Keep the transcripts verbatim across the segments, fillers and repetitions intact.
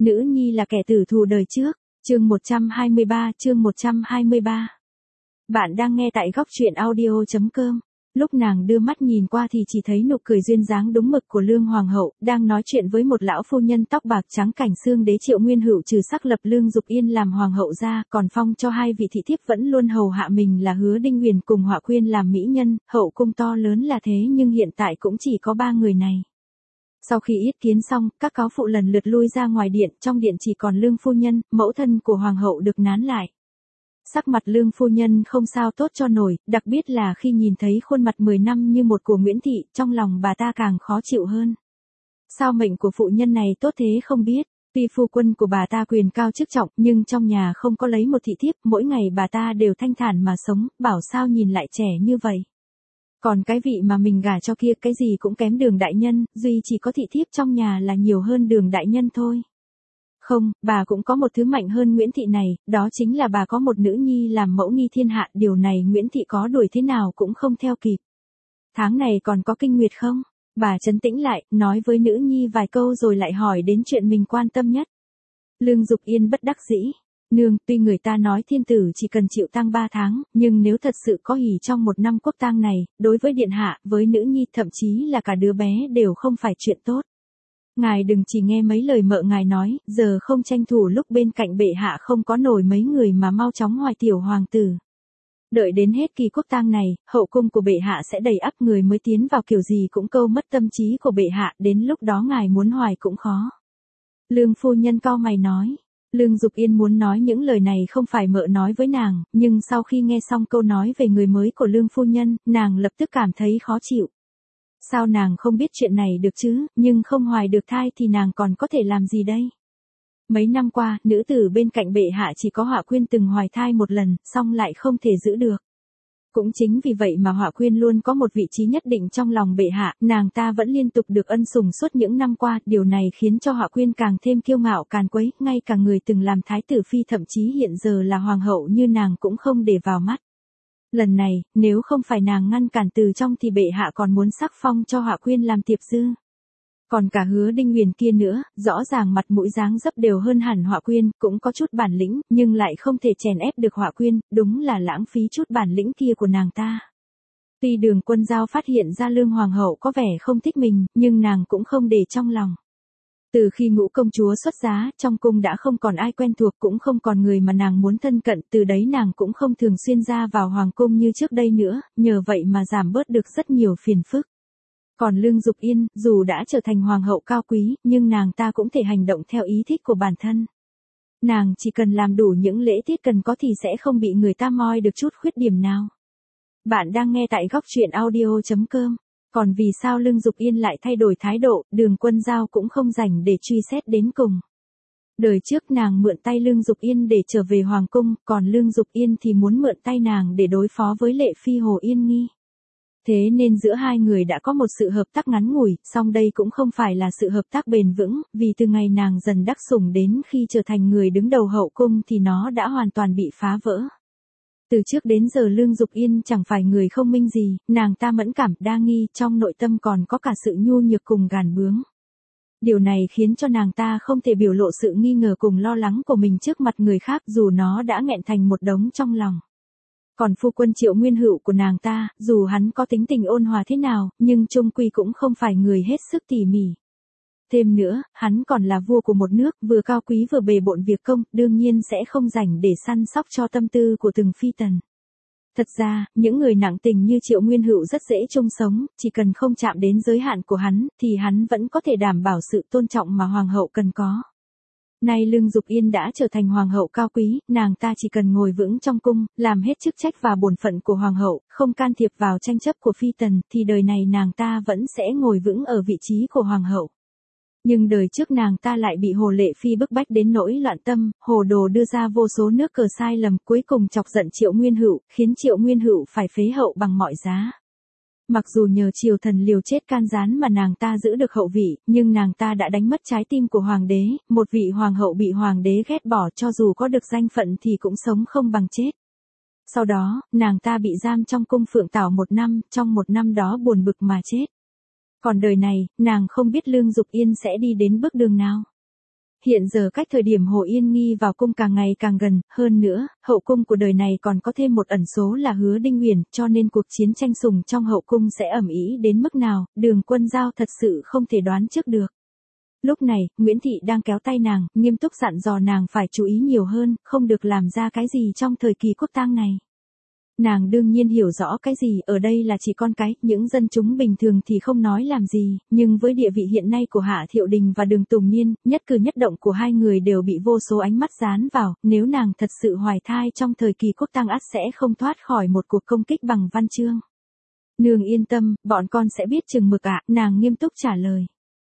Nữ nhi là kẻ tử thù đời trước. Chương một trăm hai mươi ba, chương một trăm hai mươi ba. Bạn đang nghe tại góc truyện audio chấm com. Lúc nàng đưa mắt nhìn qua thì chỉ thấy nụ cười duyên dáng đúng mực của Lương Hoàng hậu, đang nói chuyện với một lão phu nhân tóc bạc trắng cảnh xương đế Triệu Nguyên Hữu trừ sắc lập Lương Dục Yên làm hoàng hậu ra, còn phong cho hai vị thị thiếp vẫn luôn hầu hạ mình là Hứa Đinh Huyền cùng Họa Quyên làm mỹ nhân, hậu cung to lớn là thế nhưng hiện tại cũng chỉ có ba người này. Sau khi yết kiến xong, các cáo phụ lần lượt lui ra ngoài điện, trong điện chỉ còn Lương phu nhân, mẫu thân của hoàng hậu được nán lại. Sắc mặt Lương phu nhân không sao tốt cho nổi, đặc biệt là khi nhìn thấy khuôn mặt mười năm như một của Nguyễn Thị, trong lòng bà ta càng khó chịu hơn. Sao mệnh của phụ nhân này tốt thế không biết, tuy phu quân của bà ta quyền cao chức trọng nhưng trong nhà không có lấy một thị thiếp, mỗi ngày bà ta đều thanh thản mà sống, bảo sao nhìn lại trẻ như vậy. Còn cái vị mà mình gả cho kia cái gì cũng kém Đường đại nhân, duy chỉ có thị thiếp trong nhà là nhiều hơn Đường đại nhân thôi. Không, bà cũng có một thứ mạnh hơn Nguyễn Thị này, đó chính là bà có một nữ nhi làm mẫu nghi thiên hạ, điều này Nguyễn Thị có đuổi thế nào cũng không theo kịp. Tháng này còn có kinh nguyệt không? Bà trấn tĩnh lại, nói với nữ nhi vài câu rồi lại hỏi đến chuyện mình quan tâm nhất. Lương Dục Yên bất đắc dĩ. Nương, tuy người ta nói thiên tử chỉ cần chịu tang ba tháng, nhưng nếu thật sự có hỉ trong một năm quốc tang này, đối với điện hạ, với nữ nhi, thậm chí là cả đứa bé đều không phải chuyện tốt. Ngài đừng chỉ nghe mấy lời mợ ngài nói, giờ không tranh thủ lúc bên cạnh bệ hạ không có nổi mấy người mà mau chóng hoài tiểu hoàng tử. Đợi đến hết kỳ quốc tang này, hậu cung của bệ hạ sẽ đầy ắp người mới tiến vào kiểu gì cũng câu mất tâm trí của bệ hạ, đến lúc đó ngài muốn hoài cũng khó. Lương phu nhân cau mày nói. Lương Dục Yên muốn nói những lời này không phải mợ nói với nàng, nhưng sau khi nghe xong câu nói về người mới của Lương phu nhân, nàng lập tức cảm thấy khó chịu. Sao nàng không biết chuyện này được chứ, nhưng không hoài được thai thì nàng còn có thể làm gì đây? Mấy năm qua, nữ tử bên cạnh bệ hạ chỉ có Họa Quyên từng hoài thai một lần, song lại không thể giữ được. Cũng chính vì vậy mà Họa Quyên luôn có một vị trí nhất định trong lòng bệ hạ, nàng ta vẫn liên tục được ân sủng suốt những năm qua, điều này khiến cho Họa Quyên càng thêm kiêu ngạo càn quấy, ngay cả người từng làm thái tử phi thậm chí hiện giờ là hoàng hậu như nàng cũng không để vào mắt. Lần này, nếu không phải nàng ngăn cản từ trong thì bệ hạ còn muốn sắc phong cho Họa Quyên làm tiệp dư. Còn cả Hứa Đinh Huyền kia nữa, rõ ràng mặt mũi dáng dấp đều hơn hẳn Họa Quyên, cũng có chút bản lĩnh, nhưng lại không thể chèn ép được Họa Quyên, đúng là lãng phí chút bản lĩnh kia của nàng ta. Tuy Đường Quân Giao phát hiện ra Lương Hoàng hậu có vẻ không thích mình, nhưng nàng cũng không để trong lòng. Từ khi Ngũ công chúa xuất giá, trong cung đã không còn ai quen thuộc, cũng không còn người mà nàng muốn thân cận, từ đấy nàng cũng không thường xuyên ra vào hoàng cung như trước đây nữa, nhờ vậy mà giảm bớt được rất nhiều phiền phức. Còn Lương Dục Yên, dù đã trở thành hoàng hậu cao quý, nhưng nàng ta cũng thể hành động theo ý thích của bản thân. Nàng chỉ cần làm đủ những lễ tiết cần có thì sẽ không bị người ta moi được chút khuyết điểm nào. Bạn đang nghe tại góc truyện audio chấm com. Còn vì sao Lương Dục Yên lại thay đổi thái độ, Đường Quân Giao cũng không rảnh để truy xét đến cùng. Đời trước nàng mượn tay Lương Dục Yên để trở về hoàng cung, còn Lương Dục Yên thì muốn mượn tay nàng để đối phó với Lệ Phi Hồ Yên Nghi. Thế nên giữa hai người đã có một sự hợp tác ngắn ngủi, song đây cũng không phải là sự hợp tác bền vững, vì từ ngày nàng dần đắc sủng đến khi trở thành người đứng đầu hậu cung thì nó đã hoàn toàn bị phá vỡ. Từ trước đến giờ Lương Dục Yên chẳng phải người không minh gì, nàng ta mẫn cảm, đa nghi, trong nội tâm còn có cả sự nhu nhược cùng gàn bướng. Điều này khiến cho nàng ta không thể biểu lộ sự nghi ngờ cùng lo lắng của mình trước mặt người khác dù nó đã nghẹn thành một đống trong lòng. Còn phu quân Triệu Nguyên Hữu của nàng ta, dù hắn có tính tình ôn hòa thế nào, nhưng chung quy cũng không phải người hết sức tỉ mỉ. Thêm nữa, hắn còn là vua của một nước, vừa cao quý vừa bề bộn việc công, đương nhiên sẽ không rảnh để săn sóc cho tâm tư của từng phi tần. Thật ra, những người nặng tình như Triệu Nguyên Hữu rất dễ chung sống, chỉ cần không chạm đến giới hạn của hắn, thì hắn vẫn có thể đảm bảo sự tôn trọng mà hoàng hậu cần có. Nay Lương Dục Yên đã trở thành hoàng hậu cao quý, nàng ta chỉ cần ngồi vững trong cung, làm hết chức trách và bổn phận của hoàng hậu, không can thiệp vào tranh chấp của phi tần, thì đời này nàng ta vẫn sẽ ngồi vững ở vị trí của hoàng hậu. Nhưng đời trước nàng ta lại bị Hồ Lệ Phi bức bách đến nỗi loạn tâm, hồ đồ đưa ra vô số nước cờ sai lầm, cuối cùng chọc giận Triệu Nguyên Hữu, khiến Triệu Nguyên Hữu phải phế hậu bằng mọi giá. Mặc dù nhờ triều thần liều chết can gián mà nàng ta giữ được hậu vị, nhưng nàng ta đã đánh mất trái tim của hoàng đế, một vị hoàng hậu bị hoàng đế ghét bỏ cho dù có được danh phận thì cũng sống không bằng chết. Sau đó, nàng ta bị giam trong cung Phượng Tảo một năm, trong một năm đó buồn bực mà chết. Còn đời này, nàng không biết Lương Dục Yên sẽ đi đến bước đường nào. Hiện giờ cách thời điểm Hồ Yên Nghi vào cung càng ngày càng gần, hơn nữa, hậu cung của đời này còn có thêm một ẩn số là Hứa Đinh Uyển, cho nên cuộc chiến tranh sủng trong hậu cung sẽ ầm ĩ đến mức nào, Đường Quân Giao thật sự không thể đoán trước được. Lúc này, Nguyễn Thị đang kéo tay nàng, nghiêm túc dặn dò nàng phải chú ý nhiều hơn, không được làm ra cái gì trong thời kỳ quốc tang này. Nàng đương nhiên hiểu rõ cái gì ở đây là chỉ con cái, những dân chúng bình thường thì không nói làm gì, nhưng với địa vị hiện nay của Hạ Thiệu Đình và Đường Tùng Niên, nhất cử nhất động của hai người đều bị vô số ánh mắt dán vào, nếu nàng thật sự hoài thai trong thời kỳ quốc tang ắt sẽ không thoát khỏi một cuộc công kích bằng văn chương. Nương yên tâm, bọn con sẽ biết chừng mực ạ, nàng nghiêm túc trả lời.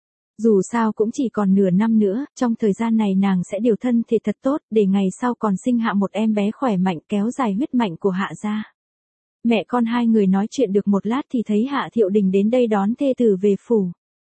Dù sao cũng chỉ còn nửa năm nữa, trong thời gian này nàng sẽ điều thân thể thật tốt, để ngày sau còn sinh hạ một em bé khỏe mạnh kéo dài huyết mạch của Hạ gia. Mẹ con hai người nói chuyện được một lát thì thấy Hạ Thiệu Đình đến đây đón thê tử về phủ.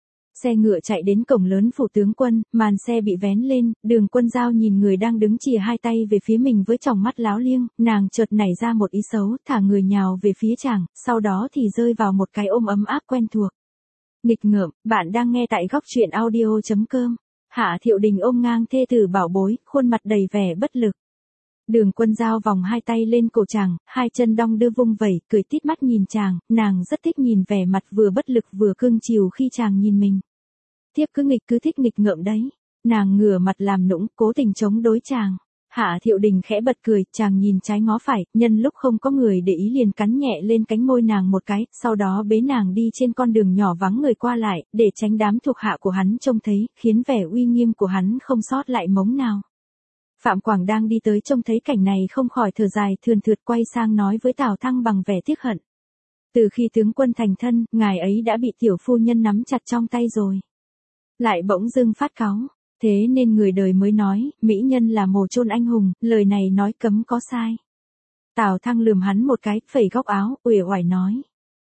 Xe ngựa chạy đến cổng lớn phủ tướng quân, màn xe bị vén lên, Đường Quân Giao nhìn người đang đứng chìa hai tay về phía mình với tròng mắt láo liêng, nàng chợt nảy ra một ý xấu, thả người nhào về phía chàng, sau đó thì rơi vào một cái ôm ấm áp quen thuộc. Nghịch ngợm, bạn đang nghe tại góc truyện audio chấm com. Hạ Thiệu Đình ôm ngang thê tử bảo bối, khuôn mặt đầy vẻ bất lực. Đường Quân Giao vòng hai tay lên cổ chàng, hai chân đong đưa vung vẩy, cười tít mắt nhìn chàng, nàng rất thích nhìn vẻ mặt vừa bất lực vừa cưng chiều khi chàng nhìn mình. Thiếp cứ nghịch cứ thích nghịch ngợm đấy. Nàng ngửa mặt làm nũng, cố tình chống đối chàng. Hạ Thiệu Đình khẽ bật cười, chàng nhìn trái ngó phải, nhân lúc không có người để ý liền cắn nhẹ lên cánh môi nàng một cái, sau đó bế nàng đi trên con đường nhỏ vắng người qua lại, để tránh đám thuộc hạ của hắn trông thấy, khiến vẻ uy nghiêm của hắn không sót lại mống nào. Phạm Quảng đang đi tới trông thấy cảnh này không khỏi thở dài thườn thượt quay sang nói với Tào Thăng bằng vẻ tiếc hận. Từ khi tướng quân thành thân, ngài ấy đã bị tiểu phu nhân nắm chặt trong tay rồi. Lại bỗng dưng phát cáu. Thế nên người đời mới nói, mỹ nhân là mồ chôn anh hùng, lời này nói cấm có sai. Tào Thăng lườm hắn một cái, phẩy góc áo, uể oải nói.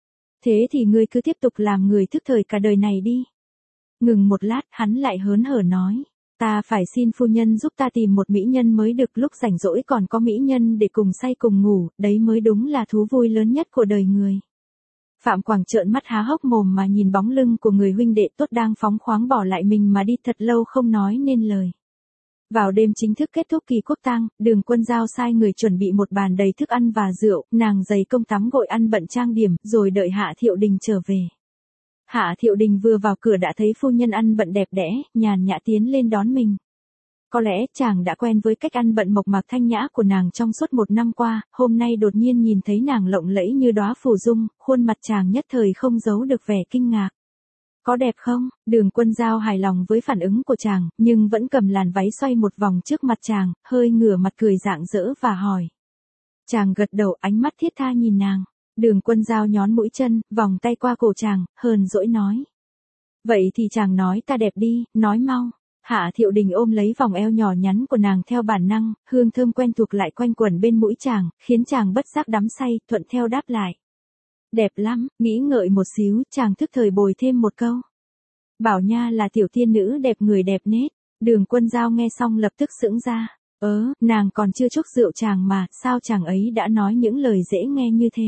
Thế thì ngươi cứ tiếp tục làm người thức thời cả đời này đi. Ngừng một lát, hắn lại hớn hở nói. Ta phải xin phu nhân giúp ta tìm một mỹ nhân mới được, lúc rảnh rỗi còn có mỹ nhân để cùng say cùng ngủ, đấy mới đúng là thú vui lớn nhất của đời người. Phạm Quảng trợn mắt há hốc mồm mà nhìn bóng lưng của người huynh đệ tốt đang phóng khoáng bỏ lại mình mà đi thật lâu không nói nên lời. Vào đêm chính thức kết thúc kỳ quốc tang, Đường Quân Giao sai người chuẩn bị một bàn đầy thức ăn và rượu, nàng dày công tắm gội ăn bận trang điểm, rồi đợi Hạ Thiệu Đình trở về. Hạ Thiệu Đình vừa vào cửa đã thấy phu nhân ăn bận đẹp đẽ, nhàn nhã tiến lên đón mình. Có lẽ chàng đã quen với cách ăn bận mộc mạc thanh nhã của nàng trong suốt một năm qua, hôm nay đột nhiên nhìn thấy nàng lộng lẫy như đóa phù dung, khuôn mặt chàng nhất thời không giấu được vẻ kinh ngạc. Có đẹp không? Đường Quân Giao hài lòng với phản ứng của chàng, nhưng vẫn cầm làn váy xoay một vòng trước mặt chàng, hơi ngửa mặt cười rạng rỡ và hỏi. Chàng gật đầu, ánh mắt thiết tha nhìn nàng. Đường Quân Giao nhón mũi chân, vòng tay qua cổ chàng, hờn dỗi nói. Vậy thì chàng nói ta đẹp đi, nói mau. Hạ Thiệu Đình ôm lấy vòng eo nhỏ nhắn của nàng theo bản năng, hương thơm quen thuộc lại quanh quẩn bên mũi chàng, khiến chàng bất giác đắm say, thuận theo đáp lại. Đẹp lắm, nghĩ ngợi một xíu, chàng thức thời bồi thêm một câu. Bảo nha là tiểu tiên nữ đẹp người đẹp nết. Đường Quân Giao nghe xong lập tức sững ra. Ớ, nàng còn chưa chúc rượu chàng mà, sao chàng ấy đã nói những lời dễ nghe như thế?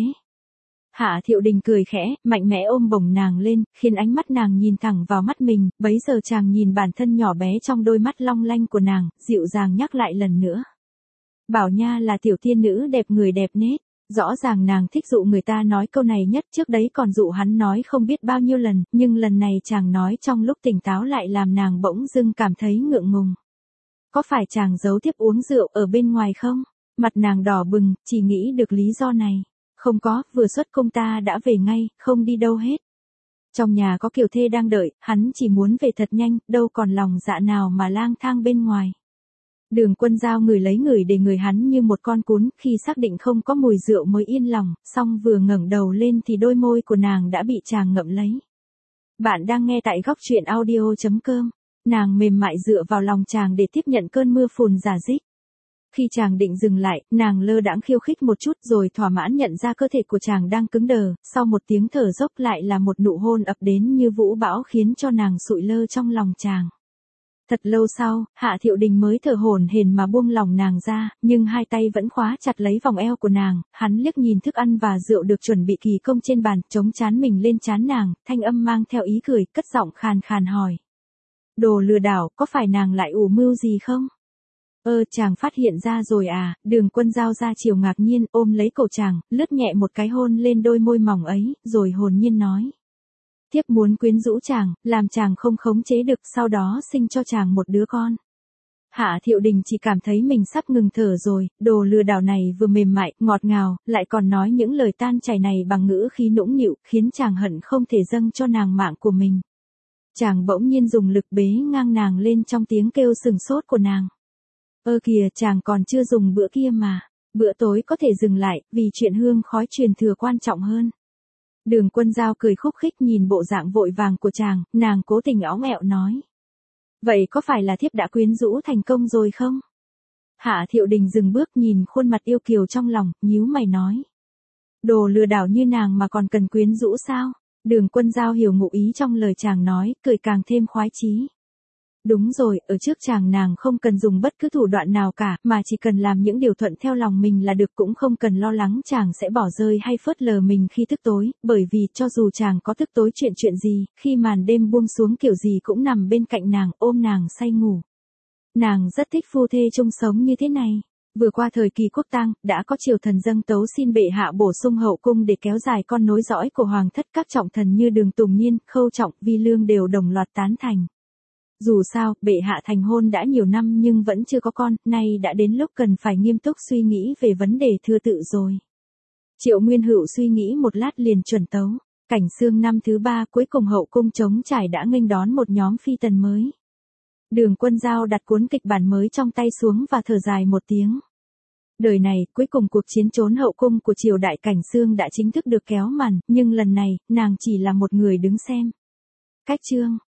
Hạ Thiệu Đình cười khẽ, mạnh mẽ ôm bổng nàng lên, khiến ánh mắt nàng nhìn thẳng vào mắt mình, bấy giờ chàng nhìn bản thân nhỏ bé trong đôi mắt long lanh của nàng, dịu dàng nhắc lại lần nữa. Bảo nha là tiểu tiên nữ đẹp người đẹp nết, rõ ràng nàng thích dụ người ta nói câu này nhất, trước đấy còn dụ hắn nói không biết bao nhiêu lần, nhưng lần này chàng nói trong lúc tỉnh táo lại làm nàng bỗng dưng cảm thấy ngượng ngùng. Có phải chàng giấu tiếp uống rượu ở bên ngoài không? Mặt nàng đỏ bừng, chỉ nghĩ được lý do này. Không có, vừa xuất cung ta đã về ngay, không đi đâu hết. Trong nhà có kiều thê đang đợi, hắn chỉ muốn về thật nhanh, đâu còn lòng dạ nào mà lang thang bên ngoài. Đường Quân Giao ngửi lấy ngửi để người hắn như một con cún, khi xác định không có mùi rượu mới yên lòng, xong vừa ngẩng đầu lên thì đôi môi của nàng đã bị chàng ngậm lấy. Bạn đang nghe tại góc truyện audio chấm com, nàng mềm mại dựa vào lòng chàng để tiếp nhận cơn mưa phùn rả rích. Khi chàng định dừng lại, nàng lơ đãng khiêu khích một chút rồi thỏa mãn nhận ra cơ thể của chàng đang cứng đờ, sau một tiếng thở dốc lại là một nụ hôn ập đến như vũ bão khiến cho nàng sụi lơ trong lòng chàng. Thật lâu sau, Hạ Thiệu Đình mới thở hổn hển mà buông lòng nàng ra, nhưng hai tay vẫn khóa chặt lấy vòng eo của nàng, hắn liếc nhìn thức ăn và rượu được chuẩn bị kỳ công trên bàn, chống trán mình lên trán nàng, thanh âm mang theo ý cười, cất giọng khàn khàn hỏi. Đồ lừa đảo, có phải nàng lại ủ mưu gì không? Ơ, chàng phát hiện ra rồi à? Đường Quân Giao ra chiều ngạc nhiên, ôm lấy cổ chàng, lướt nhẹ một cái hôn lên đôi môi mỏng ấy, rồi hồn nhiên nói. Thiếp muốn quyến rũ chàng, làm chàng không khống chế được, sau đó sinh cho chàng một đứa con. Hạ Thiệu Đình chỉ cảm thấy mình sắp ngừng thở rồi, đồ lừa đảo này vừa mềm mại, ngọt ngào, lại còn nói những lời tan chảy này bằng ngữ khí nũng nịu, khiến chàng hận không thể dâng cho nàng mạng của mình. Chàng bỗng nhiên dùng lực bế ngang nàng lên trong tiếng kêu sừng sốt của nàng. Ơ kìa, chàng còn chưa dùng bữa kia mà, bữa tối có thể dừng lại, vì chuyện hương khói truyền thừa quan trọng hơn. Đường Quân Giao cười khúc khích nhìn bộ dạng vội vàng của chàng, nàng cố tình óng ẹo nói. Vậy có phải là thiếp đã quyến rũ thành công rồi không? Hạ Thiệu Đình dừng bước nhìn khuôn mặt yêu kiều trong lòng, nhíu mày nói. Đồ lừa đảo như nàng mà còn cần quyến rũ sao? Đường Quân Giao hiểu ngụ ý trong lời chàng nói, cười càng thêm khoái chí. Đúng rồi, ở trước chàng nàng không cần dùng bất cứ thủ đoạn nào cả, mà chỉ cần làm những điều thuận theo lòng mình là được, cũng không cần lo lắng chàng sẽ bỏ rơi hay phớt lờ mình khi thức tối, bởi vì cho dù chàng có thức tối chuyện chuyện gì, khi màn đêm buông xuống kiểu gì cũng nằm bên cạnh nàng, ôm nàng say ngủ. Nàng rất thích phu thê chung sống như thế này. Vừa qua thời kỳ quốc tang, đã có triều thần dâng tấu xin bệ hạ bổ sung hậu cung để kéo dài con nối dõi của hoàng thất, các trọng thần như Đường Tùng Nhiên, Khâu Trọng, Vi Lương đều đồng loạt tán thành. Dù sao, bệ hạ thành hôn đã nhiều năm nhưng vẫn chưa có con, nay đã đến lúc cần phải nghiêm túc suy nghĩ về vấn đề thưa tự rồi. Triệu Nguyên Hữu suy nghĩ một lát liền chuẩn tấu. Cảnh xương năm thứ ba cuối cùng hậu cung trống trải đã nghênh đón một nhóm phi tần mới. Đường Quân Giao đặt cuốn kịch bản mới trong tay xuống và thở dài một tiếng. Đời này, cuối cùng cuộc chiến trốn hậu cung của triều đại Cảnh Xương đã chính thức được kéo màn, nhưng lần này, nàng chỉ là một người đứng xem. Cách chương